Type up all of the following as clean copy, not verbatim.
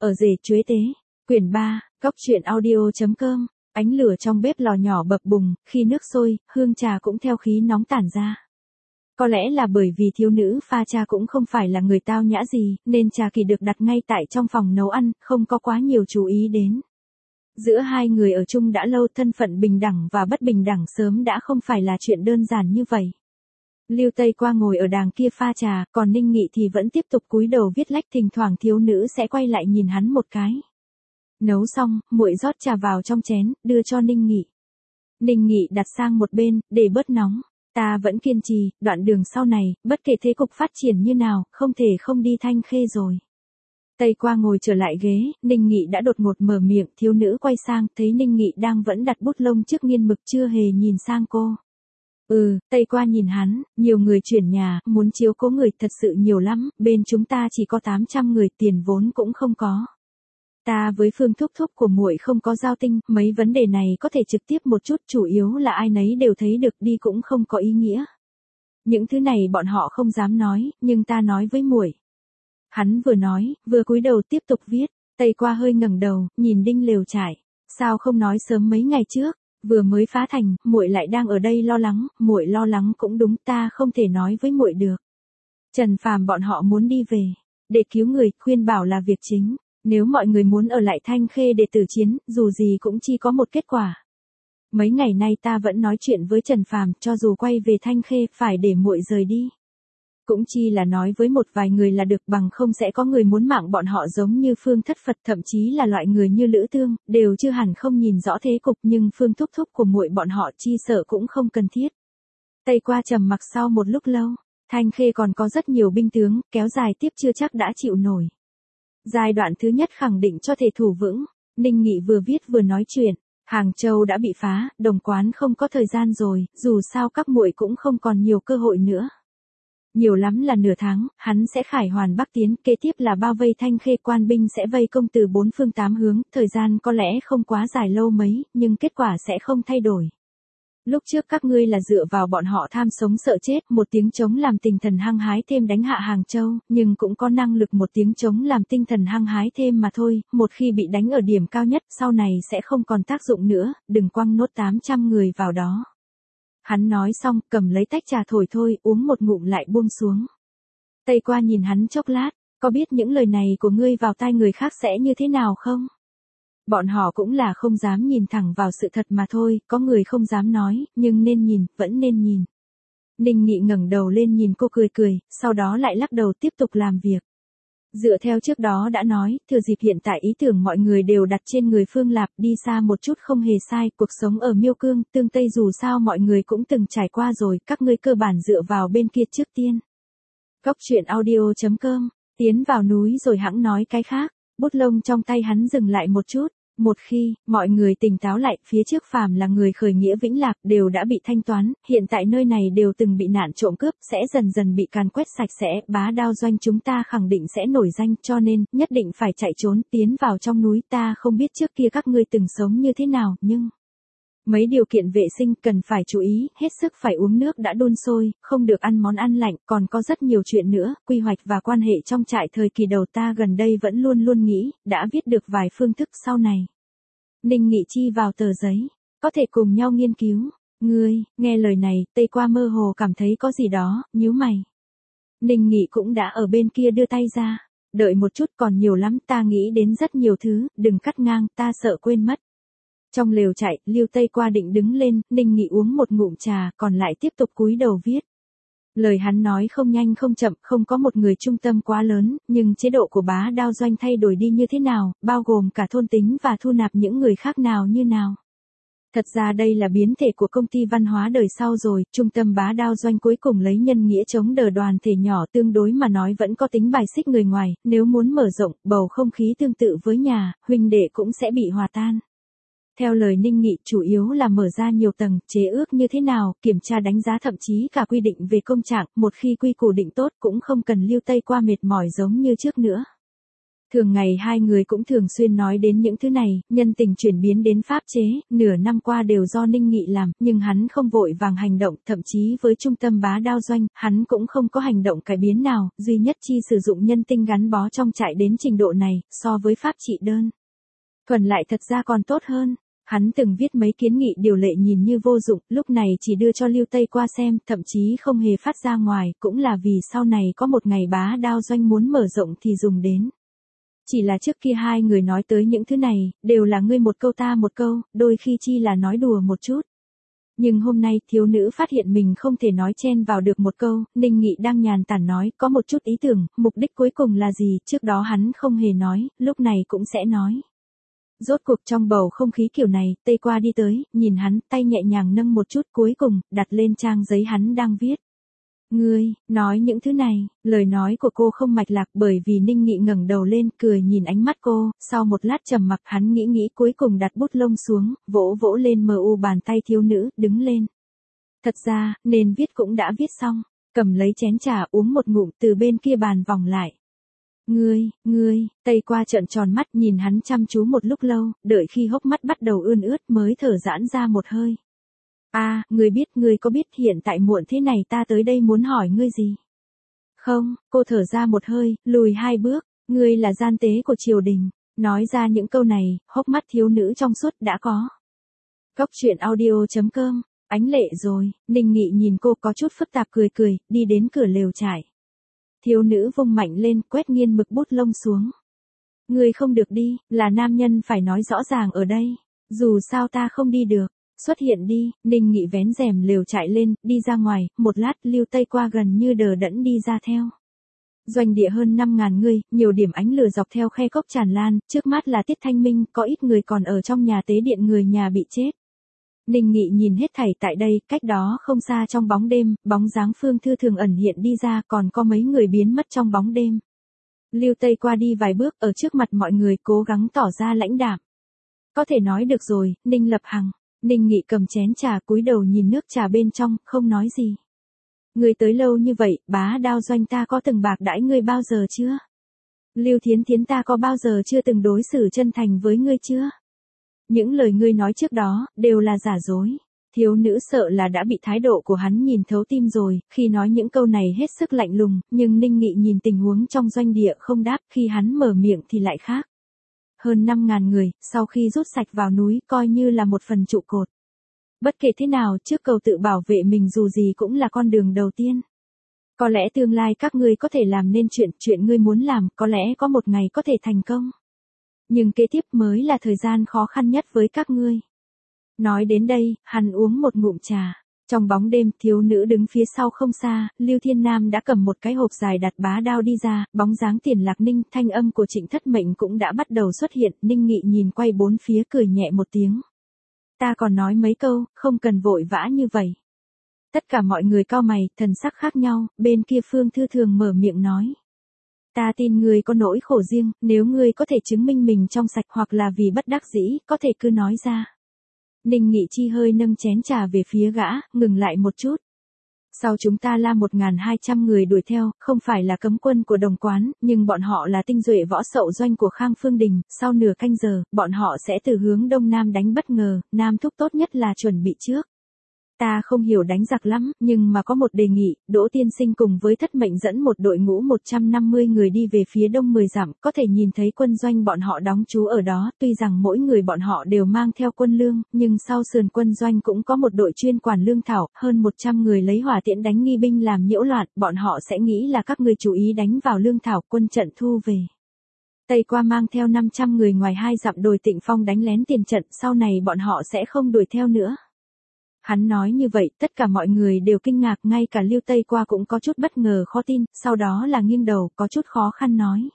Ở rể chuế tế. Quyển 3, Góc truyện audio.com. Ánh lửa trong bếp lò nhỏ bập bùng, khi nước sôi, hương trà cũng theo khí nóng tản ra. Có lẽ là bởi vì thiếu nữ pha trà cũng không phải là người tao nhã gì, nên trà kỳ được đặt ngay tại trong phòng nấu ăn, không có quá nhiều chú ý đến. Giữa hai người ở chung đã lâu, thân phận bình đẳng và bất bình đẳng sớm đã không phải là chuyện đơn giản như vậy. Lưu Tây Qua ngồi ở đàng kia pha trà, còn Ninh Nghị thì vẫn tiếp tục cúi đầu viết lách, thỉnh thoảng thiếu nữ sẽ quay lại nhìn hắn một cái. Nấu xong, muội rót trà vào trong chén, đưa cho Ninh Nghị. Ninh Nghị đặt sang một bên, để bớt nóng. Ta vẫn kiên trì, đoạn đường sau này, bất kể thế cục phát triển như nào, không thể không đi Thanh Khê rồi. Tây Qua ngồi trở lại ghế, Ninh Nghị đã đột ngột mở miệng, thiếu nữ quay sang, thấy Ninh Nghị đang vẫn đặt bút lông trước nghiên mực chưa hề nhìn sang cô. Tây Qua nhìn hắn, nhiều người chuyển nhà, muốn chiếu cố người thật sự nhiều lắm, bên chúng ta chỉ có 800 người, tiền vốn cũng không có. Ta với Phương thúc thúc của muội không có giao tinh, mấy vấn đề này có thể trực tiếp một chút, chủ yếu là ai nấy đều thấy được, đi cũng không có ý nghĩa. Những thứ này bọn họ không dám nói, nhưng ta nói với muội. Hắn vừa nói, vừa cúi đầu tiếp tục viết. Tây Qua hơi ngẩng đầu, nhìn đinh lều trải. Sao không nói sớm mấy ngày trước, vừa mới phá thành, muội lại đang ở đây lo lắng, muội lo lắng cũng đúng, ta không thể nói với muội được. Trần Phàm bọn họ muốn đi về, để cứu người, khuyên bảo là việc chính. Nếu mọi người muốn ở lại Thanh Khê để tử chiến, dù gì cũng chỉ có một kết quả. Mấy ngày nay ta vẫn nói chuyện với Trần Phàm, cho dù quay về Thanh Khê, phải để muội rời đi. Cũng chi là nói với một vài người là được, bằng không sẽ có người muốn mạng bọn họ, giống như Phương Thất Phật, thậm chí là loại người như Lữ Tương, đều chưa hẳn không nhìn rõ thế cục, nhưng Phương thúc thúc của muội bọn họ chi sợ cũng không cần thiết. Tây Qua trầm mặc sau một lúc lâu, Thanh Khê còn có rất nhiều binh tướng, kéo dài tiếp chưa chắc đã chịu nổi. Giai đoạn thứ nhất khẳng định cho thể thủ vững. Ninh Nghị vừa viết vừa nói chuyện. Hàng Châu đã bị phá, Đồng Quán không có thời gian rồi, dù sao các muội cũng không còn nhiều cơ hội nữa. Nhiều lắm là nửa tháng, hắn sẽ khải hoàn bắc tiến, kế tiếp là bao vây Thanh Khê, quan binh sẽ vây công từ 4 phương 8 hướng, thời gian có lẽ không quá dài lâu mấy, nhưng kết quả sẽ không thay đổi. Lúc trước các ngươi là dựa vào bọn họ tham sống sợ chết, một tiếng trống làm tinh thần hăng hái thêm đánh hạ Hàng Châu, nhưng cũng có năng lực một tiếng trống làm tinh thần hăng hái thêm mà thôi, một khi bị đánh ở điểm cao nhất, sau này sẽ không còn tác dụng nữa, đừng quăng nốt 800 người vào đó. Hắn nói xong, cầm lấy tách trà thổi thôi, uống một ngụm lại buông xuống. Tây Qua nhìn hắn chốc lát, có biết những lời này của ngươi vào tai người khác sẽ như thế nào không? Bọn họ cũng là không dám nhìn thẳng vào sự thật mà thôi, có người không dám nói, nhưng nên nhìn, vẫn nên nhìn. Ninh Nghị ngẩng đầu lên nhìn cô cười cười, sau đó lại lắc đầu tiếp tục làm việc. Dựa theo trước đó đã nói, thừa dịp hiện tại ý tưởng mọi người đều đặt trên người Phương Lạp, đi xa một chút không hề sai, cuộc sống ở Miêu Cương, Tương Tây dù sao mọi người cũng từng trải qua rồi, các ngươi cơ bản dựa vào bên kia trước tiên. Góc truyện audio.com, tiến vào núi rồi hẵng nói cái khác. Bút lông trong tay hắn dừng lại một chút. Một khi, mọi người tỉnh táo lại, phía trước phàm là người khởi nghĩa Vĩnh Lạc đều đã bị thanh toán, hiện tại nơi này đều từng bị nạn trộm cướp, sẽ dần dần bị càn quét sạch sẽ, Bá Đao doanh chúng ta khẳng định sẽ nổi danh, cho nên, nhất định phải chạy trốn, tiến vào trong núi. Ta không biết trước kia các ngươi từng sống như thế nào, nhưng mấy điều kiện vệ sinh cần phải chú ý, hết sức phải uống nước đã đun sôi, không được ăn món ăn lạnh, còn có rất nhiều chuyện nữa, quy hoạch và quan hệ trong trại thời kỳ đầu ta gần đây vẫn luôn luôn nghĩ, đã viết được vài phương thức sau này. Ninh Nghị chi vào tờ giấy, có thể cùng nhau nghiên cứu. Ngươi, nghe lời này, Tây Qua mơ hồ cảm thấy có gì đó, nhíu mày. Ninh Nghị cũng đã ở bên kia đưa tay ra, đợi một chút, còn nhiều lắm, ta nghĩ đến rất nhiều thứ, đừng cắt ngang, ta sợ quên mất. Trong lều trại, Lưu Tây Qua định đứng lên, Ninh Nghị uống một ngụm trà, còn lại tiếp tục cúi đầu viết. Lời hắn nói không nhanh không chậm, không có một người trung tâm quá lớn, nhưng chế độ của Bá Đao doanh thay đổi đi như thế nào, bao gồm cả thôn tính và thu nạp những người khác nào như nào. Thật ra đây là biến thể của công ty văn hóa đời sau rồi, trung tâm Bá Đao doanh cuối cùng lấy nhân nghĩa chống đỡ đoàn thể nhỏ, tương đối mà nói vẫn có tính bài xích người ngoài, nếu muốn mở rộng, bầu không khí tương tự với nhà, huynh đệ cũng sẽ bị hòa tan. Theo lời Ninh Nghị, chủ yếu là mở ra nhiều tầng, chế ước như thế nào, kiểm tra đánh giá, thậm chí cả quy định về công trạng, một khi quy củ định tốt cũng không cần Lưu Tây Qua mệt mỏi giống như trước nữa. Thường ngày hai người cũng thường xuyên nói đến những thứ này, nhân tình chuyển biến đến pháp chế, nửa năm qua đều do Ninh Nghị làm, nhưng hắn không vội vàng hành động, thậm chí với trung tâm bá đao doanh, hắn cũng không có hành động cải biến nào, duy nhất chi sử dụng nhân tinh gắn bó trong trại đến trình độ này, so với pháp trị đơn thuần lại thật ra còn tốt hơn. Hắn từng viết mấy kiến nghị điều lệ nhìn như vô dụng, lúc này chỉ đưa cho Lưu Tây qua xem, thậm chí không hề phát ra ngoài, cũng là vì sau này có một ngày bá đao doanh muốn mở rộng thì dùng đến. Chỉ là trước kia hai người nói tới những thứ này, đều là ngươi một câu ta một câu, đôi khi chi là nói đùa một chút. Nhưng hôm nay thiếu nữ phát hiện mình không thể nói chen vào được một câu, Ninh Nghị đang nhàn tản nói, có một chút ý tưởng, mục đích cuối cùng là gì, trước đó hắn không hề nói, lúc này cũng sẽ nói. Rốt cuộc trong bầu không khí kiểu này, Tây qua đi tới, nhìn hắn, tay nhẹ nhàng nâng một chút cuối cùng, đặt lên trang giấy hắn đang viết. Ngươi, nói những thứ này, lời nói của cô không mạch lạc bởi vì Ninh Nghị ngẩng đầu lên, cười nhìn ánh mắt cô, sau một lát trầm mặc hắn nghĩ cuối cùng đặt bút lông xuống, vỗ vỗ lên mờ u bàn tay thiếu nữ, đứng lên. Thật ra, nên viết cũng đã viết xong, cầm lấy chén trà uống một ngụm từ bên kia bàn vòng lại. Ngươi, Tây qua trợn tròn mắt nhìn hắn chăm chú một lúc lâu, đợi khi hốc mắt bắt đầu ươn ướt mới thở giãn ra một hơi. Ngươi có biết hiện tại muộn thế này ta tới đây muốn hỏi ngươi gì? Không, cô thở ra một hơi, lùi hai bước, ngươi là gian tế của triều đình, nói ra những câu này, hốc mắt thiếu nữ trong suốt đã có. Góc truyện audio.com, ánh lệ rồi, Ninh Nghị nhìn cô có chút phức tạp cười, đi đến cửa lều trại. Thiếu nữ vung mạnh lên, quét nghiêng mực bút lông xuống. Ngươi không được đi, là nam nhân phải nói rõ ràng ở đây, dù sao ta không đi được. Xuất hiện đi, Ninh Nghị vén rèm lều trại lên, đi ra ngoài, một lát Lưu Tây qua gần như đờ đẫn đi ra theo. Doanh địa hơn 5.000 người, nhiều điểm ánh lửa dọc theo khe cốc tràn lan, trước mắt là tiết thanh minh, có ít người còn ở trong nhà tế điện người nhà bị chết. Ninh Nghị nhìn hết thảy tại đây, cách đó không xa trong bóng đêm, bóng dáng Phương Thư Thường ẩn hiện đi ra, còn có mấy người biến mất trong bóng đêm. Lưu Tây qua đi vài bước, ở trước mặt mọi người cố gắng tỏ ra lãnh đạm. Có thể nói được rồi, Ninh Lập Hằng. Ninh Nghị cầm chén trà cúi đầu nhìn nước trà bên trong, không nói gì. Ngươi tới lâu như vậy, bá đao doanh ta có từng bạc đãi ngươi bao giờ chưa? Lưu Thiến Thiến ta có bao giờ chưa từng đối xử chân thành với ngươi chưa? Những lời ngươi nói trước đó, đều là giả dối. Thiếu nữ sợ là đã bị thái độ của hắn nhìn thấu tim rồi, khi nói những câu này hết sức lạnh lùng, nhưng Ninh Nghị nhìn tình huống trong doanh địa không đáp, khi hắn mở miệng thì lại khác. Hơn 5.000 người, sau khi rút sạch vào núi, coi như là một phần trụ cột. Bất kể thế nào, trước cầu tự bảo vệ mình dù gì cũng là con đường đầu tiên. Có lẽ tương lai các ngươi có thể làm nên chuyện ngươi muốn làm, có lẽ có một ngày có thể thành công. Nhưng kế tiếp mới là thời gian khó khăn nhất với các ngươi. Nói đến đây, hắn uống một ngụm trà. Trong bóng đêm, thiếu nữ đứng phía sau không xa, Lưu Thiên Nam đã cầm một cái hộp dài đặt bá đao đi ra, bóng dáng Tiền Lạc Ninh, thanh âm của Trịnh Thất Mệnh cũng đã bắt đầu xuất hiện, Ninh Nghị nhìn quay bốn phía cười nhẹ một tiếng. Ta còn nói mấy câu, không cần vội vã như vậy. Tất cả mọi người cau mày, thần sắc khác nhau, bên kia Phương Thư Thường mở miệng nói. Ta tin ngươi có nỗi khổ riêng, nếu ngươi có thể chứng minh mình trong sạch hoặc là vì bất đắc dĩ, có thể cứ nói ra. Ninh Nghị chi hơi nâng chén trà về phía gã, ngừng lại một chút. Sau chúng ta la 1.200 người đuổi theo, không phải là cấm quân của Đồng Quán, nhưng bọn họ là tinh duệ võ sậu doanh của Khang Phương Đình, sau nửa canh giờ, bọn họ sẽ từ hướng đông nam đánh bất ngờ, nam thúc tốt nhất là chuẩn bị trước. Ta không hiểu đánh giặc lắm, nhưng mà có một đề nghị, Đỗ Tiên Sinh cùng với Thất Mệnh dẫn một đội ngũ 150 người đi về phía đông 10 dặm, có thể nhìn thấy quân doanh bọn họ đóng trú ở đó, tuy rằng mỗi người bọn họ đều mang theo quân lương, nhưng sau sườn quân doanh cũng có một đội chuyên quản lương thảo, hơn 100 người lấy hỏa tiễn đánh nghi binh làm nhiễu loạn, bọn họ sẽ nghĩ là các ngươi chú ý đánh vào lương thảo, quân trận thu về. Tây qua mang theo 500 người ngoài 2 dặm đồi Tịnh Phong đánh lén tiền trận, sau này bọn họ sẽ không đuổi theo nữa. Hắn nói như vậy, tất cả mọi người đều kinh ngạc, ngay cả Lưu Tây qua cũng có chút bất ngờ khó tin, sau đó là nghiêng đầu, có chút khó khăn nói.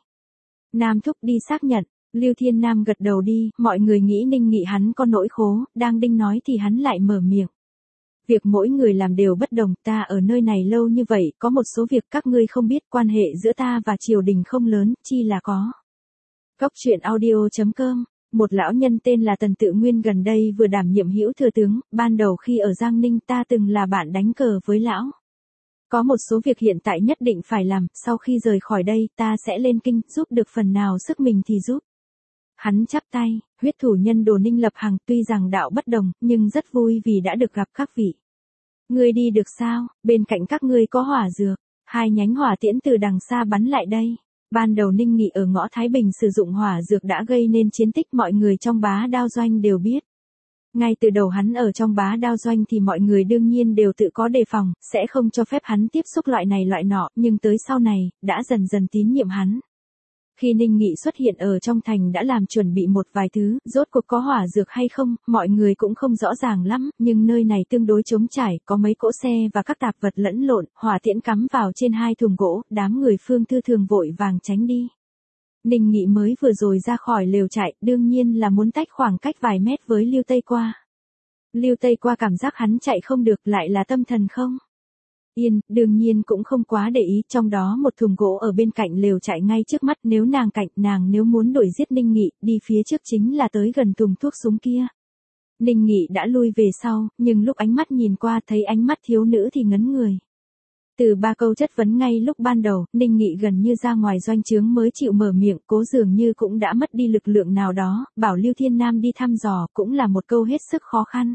Nam thúc đi xác nhận, Lưu Thiên Nam gật đầu đi, mọi người nghĩ Ninh Nghị hắn có nỗi khổ, đang định nói thì hắn lại mở miệng. Việc mỗi người làm đều bất đồng, ta ở nơi này lâu như vậy, có một số việc các ngươi không biết, quan hệ giữa ta và triều đình không lớn, chi là có. Góc truyện audio.com. Một lão nhân tên là Tần Tự Nguyên gần đây vừa đảm nhiệm hữu thừa tướng, ban đầu khi ở Giang Ninh ta từng là bạn đánh cờ với lão. Có một số việc hiện tại nhất định phải làm, sau khi rời khỏi đây, ta sẽ lên kinh, giúp được phần nào sức mình thì giúp. Hắn chắp tay, huyết thủ nhân Đồ Ninh Lập Hằng tuy rằng đạo bất đồng, nhưng rất vui vì đã được gặp các vị. Ngươi đi được sao, bên cạnh các ngươi có hỏa dược, 2 nhánh hỏa tiễn từ đằng xa bắn lại đây. Ban đầu Ninh Nghị ở ngõ Thái Bình sử dụng hỏa dược đã gây nên chiến tích mọi người trong Bá Đao Doanh đều biết. Ngay từ đầu hắn ở trong Bá Đao Doanh thì mọi người đương nhiên đều tự có đề phòng, sẽ không cho phép hắn tiếp xúc loại này loại nọ, nhưng tới sau này, đã dần dần tín nhiệm hắn. Khi Ninh Nghị xuất hiện ở trong thành đã làm chuẩn bị một vài thứ, rốt cuộc có hỏa dược hay không, mọi người cũng không rõ ràng lắm, nhưng nơi này tương đối trống trải, có mấy cỗ xe và các tạp vật lẫn lộn, hỏa tiễn cắm vào trên 2 thùng gỗ, đám người Phương Thư Thường vội vàng tránh đi. Ninh Nghị mới vừa rồi ra khỏi lều trại, đương nhiên là muốn tách khoảng cách vài mét với Lưu Tây Qua. Lưu Tây Qua cảm giác hắn chạy không được, lại là tâm thần không yên, đương nhiên cũng không quá để ý, trong đó một thùng gỗ ở bên cạnh lều chạy ngay trước mắt, nếu nàng nếu muốn đuổi giết Ninh Nghị, đi phía trước chính là tới gần thùng thuốc súng kia. Ninh Nghị đã lui về sau, nhưng lúc ánh mắt nhìn qua thấy ánh mắt thiếu nữ thì ngấn người. Từ 3 câu chất vấn ngay lúc ban đầu, Ninh Nghị gần như ra ngoài doanh trướng mới chịu mở miệng, cố dường như cũng đã mất đi lực lượng nào đó, bảo Lưu Thiên Nam đi thăm dò cũng là một câu hết sức khó khăn.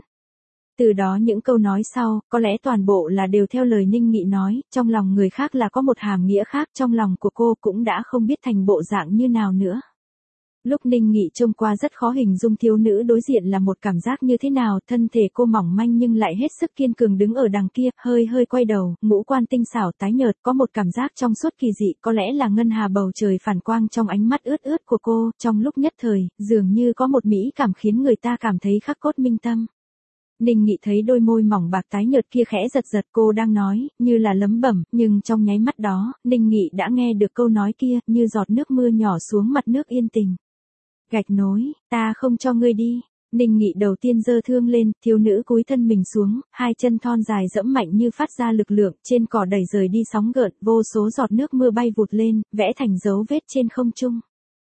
Từ đó những câu nói sau, có lẽ toàn bộ là đều theo lời Ninh Nghị nói, trong lòng người khác là có một hàm nghĩa khác, trong lòng của cô cũng đã không biết thành bộ dạng như nào nữa. Lúc Ninh Nghị trông qua rất khó hình dung thiếu nữ đối diện là một cảm giác như thế nào, thân thể cô mỏng manh nhưng lại hết sức kiên cường đứng ở đằng kia, hơi quay đầu, ngũ quan tinh xảo tái nhợt, có một cảm giác trong suốt kỳ dị, có lẽ là ngân hà bầu trời phản quang trong ánh mắt ướt của cô, trong lúc nhất thời, dường như có một mỹ cảm khiến người ta cảm thấy khắc cốt minh tâm. Ninh Nghị thấy đôi môi mỏng bạc tái nhợt kia khẽ giật cô đang nói, như là lẩm bẩm, nhưng trong nháy mắt đó, Ninh Nghị đã nghe được câu nói kia, như giọt nước mưa nhỏ xuống mặt nước yên tình. Gạch nối, ta không cho ngươi đi. Ninh Nghị đầu tiên giơ thương lên, thiếu nữ cúi thân mình xuống, 2 chân thon dài dẫm mạnh như phát ra lực lượng, trên cỏ đẩy rời đi sóng gợn, vô số giọt nước mưa bay vụt lên, vẽ thành dấu vết trên không trung.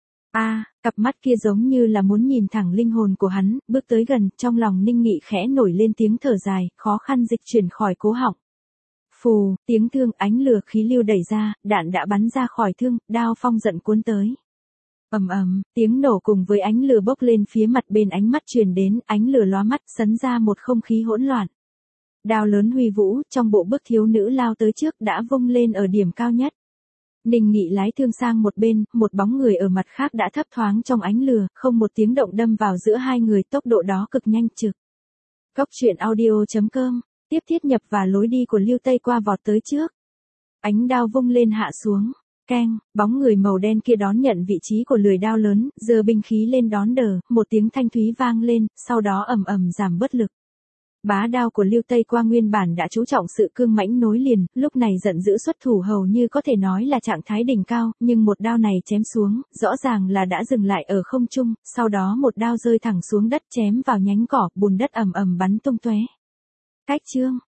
Cặp mắt kia giống như là muốn nhìn thẳng linh hồn của hắn, bước tới gần, trong lòng Ninh Nghị khẽ nổi lên tiếng thở dài, khó khăn dịch chuyển khỏi cố họng. Phù, tiếng thương, ánh lửa khí lưu đẩy ra, đạn đã bắn ra khỏi thương, đao phong giận cuốn tới. Ầm, tiếng nổ cùng với ánh lửa bốc lên phía mặt bên ánh mắt truyền đến, ánh lửa lóa mắt, sấn ra một không khí hỗn loạn. Đao lớn huy vũ, trong bộ bước thiếu nữ lao tới trước đã vung lên ở điểm cao nhất. Ninh Nghị lái thương sang một bên, một bóng người ở mặt khác đã thấp thoáng trong ánh lửa, không một tiếng động đâm vào giữa hai người, tốc độ đó cực nhanh trực. Cốc truyện audio.com, tiếp thiết nhập và lối đi của Lưu Tây Qua vọt tới trước. Ánh đao vung lên hạ xuống, keng, bóng người màu đen kia đón nhận vị trí của lưỡi đao lớn, giơ binh khí lên đón đỡ, một tiếng thanh thúy vang lên, sau đó ầm giảm bớt lực. Bá đao của Lưu Tây Qua nguyên bản đã chú trọng sự cương mãnh nối liền, lúc này giận dữ xuất thủ hầu như có thể nói là trạng thái đỉnh cao, nhưng một đao này chém xuống, rõ ràng là đã dừng lại ở không trung, sau đó một đao rơi thẳng xuống đất chém vào nhánh cỏ, bùn đất ầm bắn tung tóe. Cách chương